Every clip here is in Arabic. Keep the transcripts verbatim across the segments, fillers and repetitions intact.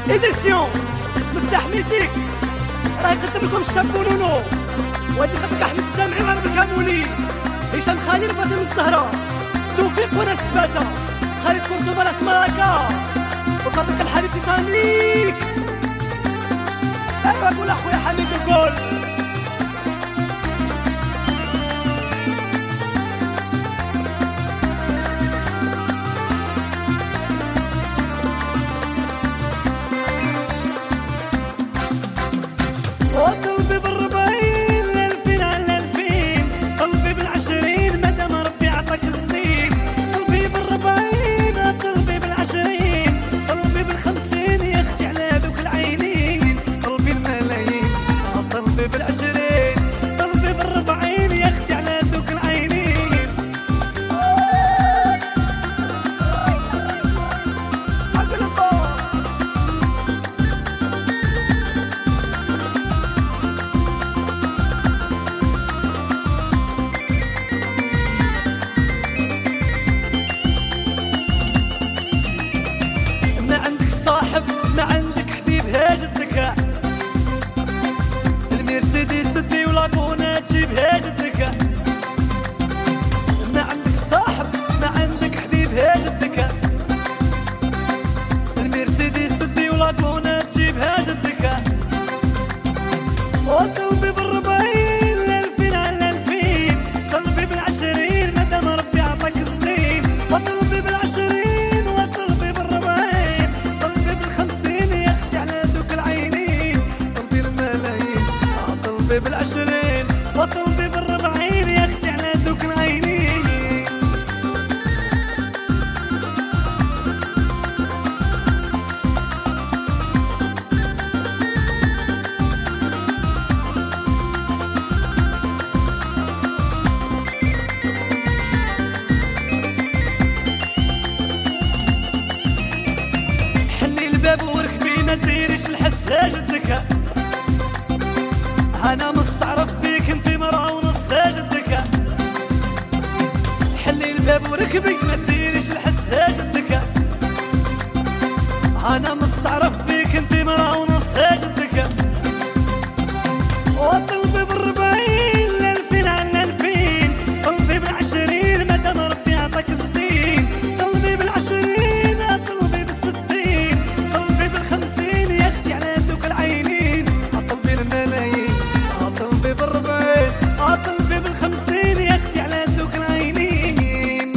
إديسيون مفتاح ميسيك راه يقدم لكم الشاب بونونو، وهادي خاطرك أحمد الجامعي وعرب الكامولي، هشام خالد وفاطمة الزهراء، توفيق وناس سباتة، خالد كردوبا راس مراكا، وخاطرك الحبيب تيتانيك. ايوا قول اخويا حميد الكل. وقلبي بالربعين للفين على الفين، قلبي بالعشرين مادام ربي عطاك الزين، قلبي بالربعين قلبي بالعشرين، قلبي بالخمسين يا اختي على ذوك العينين، قلبي الملايين قلبي بالعشرين، قلبي بالربعين يا اختي على ذوك العينين. عقل الله ما عندك حبيب هاج الذكاء، المرسيدس تدي ولاكونا تجيب هاج الذكاء. ما عندك صاحب ما عندك حبيب هاج الذكاء، المرسيدس تدي ولاكونا تجيب هاج الذكاء. وقلبي بالربعين للفين على الفين، قلبي بالعشرين مادام ربي عطاك الزين، وقلبي بالعشرين وقلبي بالربعين، قلبي بالخمسين يا اختي على ذوك العينين، قلبي الملايين قلبي بالعشرين وقلبي بالربعين يا اختي على ذوك العينين. الباب وركبي ما ديريش الحساج الذكاء، انا مستعرف بيك انتي مرا ونصاج الذكاء. حلي الباب وركبي ما ديريش الحساج الذكاء، انا مستعرف بيك انتي مرا ونصاج الذكاء. وقلبي بالربعين للفين على الفين، قلبي بالعشرين مادام ربي عطاك الزين، قلبي بالعشرين قلبي بالستين، قلبي بالخمسين يا اختي على ذوك العينين، قلبي الملايين قلبي بالربعين قلبي بالخمسين يا اختي على ذوك العينين.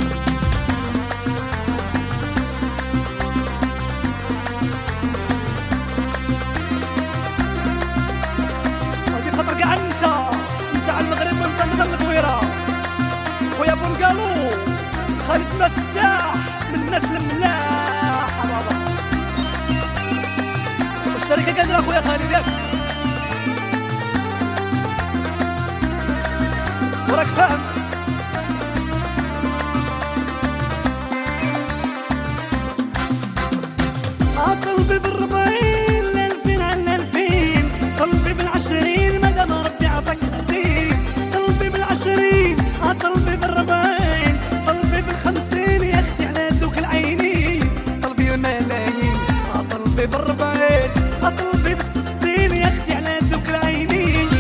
هادي خاطر كاع النساء نتاع المغرب ونطلق الكويرة، خويا بونقالو خالد مفتاح من الناس الملاحة بابا، والشركة قادرة خويا خالد ياك وراك فاهم. قلبي بالربعين للفين على الفين، قلبي بالعشرين مادام ربي عطاك الزين، قلبي بالعشرين قلبي بالربعين، قلبي بالخمسين يا اختي على ذوك العينين، قلبي الملايين قلبي بالربعين قلبي بالستين يا اختي على ذوك العينين.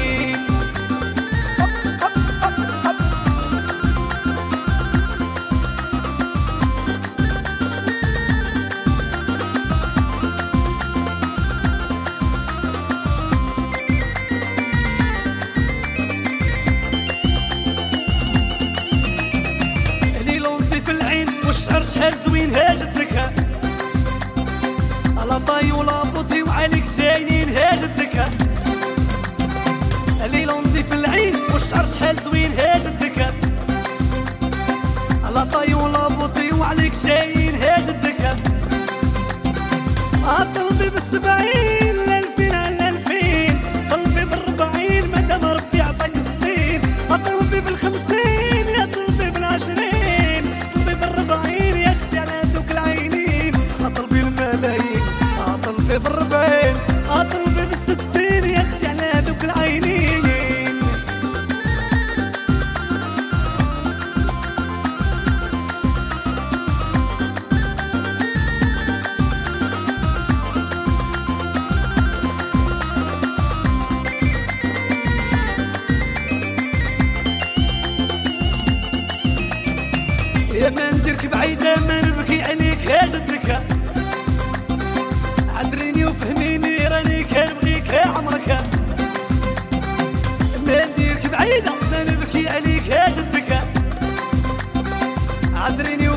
والشعر شحال زوين هاج الذكاء، لا طاي ولا بوطي وعليك جايين هاج الذكاء. الليلة نضيف العين والشعر شحال زوين هاج الذكاء، لا طاي ولا بوطي وعليك جايين هاج الذكاء. قلبي بالسبعين للفين على الفين، قلبي بالربعين مادام ربي عطاك الزين، قلبي بالخمسين يا قلبي بالعشرين، قلبي بالربعين يا اختي على ذوك العينين، قلبي الملايين قلبي بالربعين قلبي بالستين يا اختي على ذوك العينين. يا ما نديرك بعيدة ما نبكي عليك يا جدك، عذريني وفهميني راني كنبغيك يا عمرك، ما نديرك بعيدة ما نبكي عليك يا جدك، عذريني